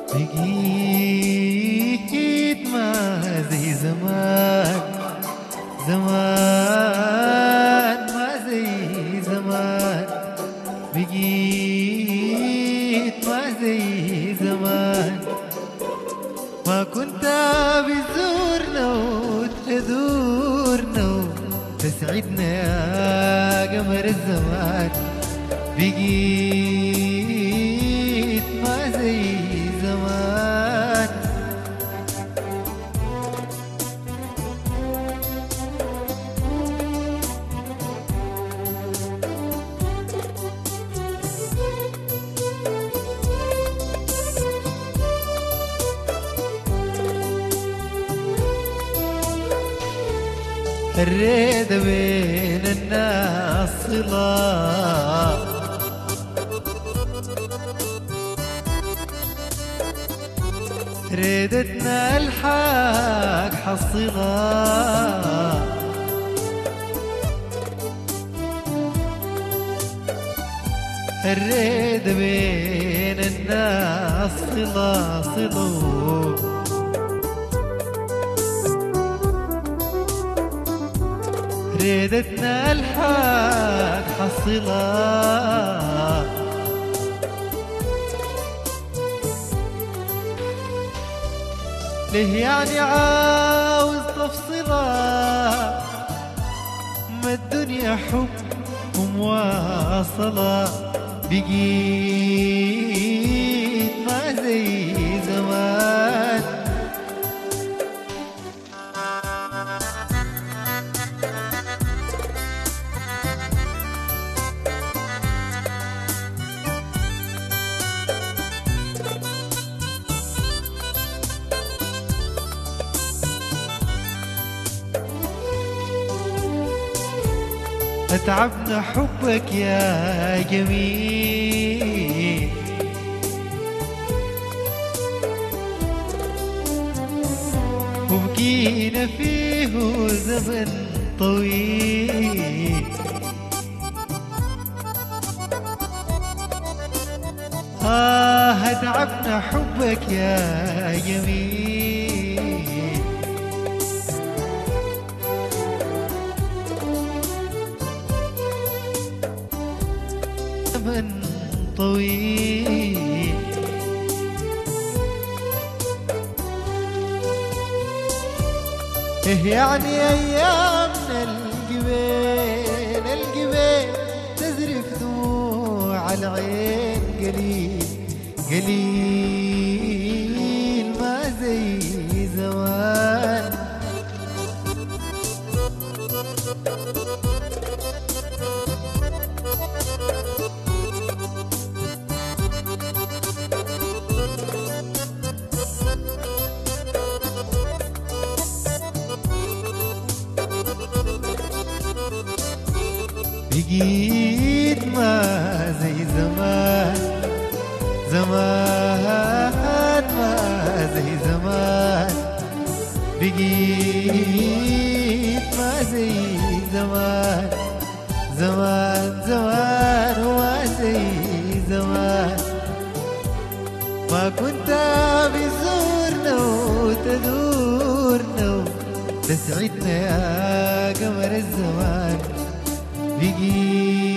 بقيت ما زي زمان، زمان ما زي زمان. بقيت ما زي زمان. ما كنت بتزورنا وتدورنا وتسعدنا يا قمر الزمان. بقيت ما زي زمان. الريد بين الناس صلة، ريدتنا الحق حصلة. الريد بين الناس صلة صلة، ريدتنا الحق حصلة. ليه يعني عاوز تفصلة؟ ما الدنيا حب ومواصلة. بقيت ما زي زمان. أتعبنا حبك يا جميل، وبقينا فيه زمن طويل. أتعبنا حبك يا جميل، زمن طويل. إيه يعني أيامنا القبيل القبيل تزرف دموع العين. قليل قليل ما زي زمان. بقيت ما زي زمان، زمان ما زي زمان. بقيت ما زي زمان، زمان زمان وما زي زمان. ما كنت بزورنا وتدورنا وتسعدنا يا قمر الزمان. بقيت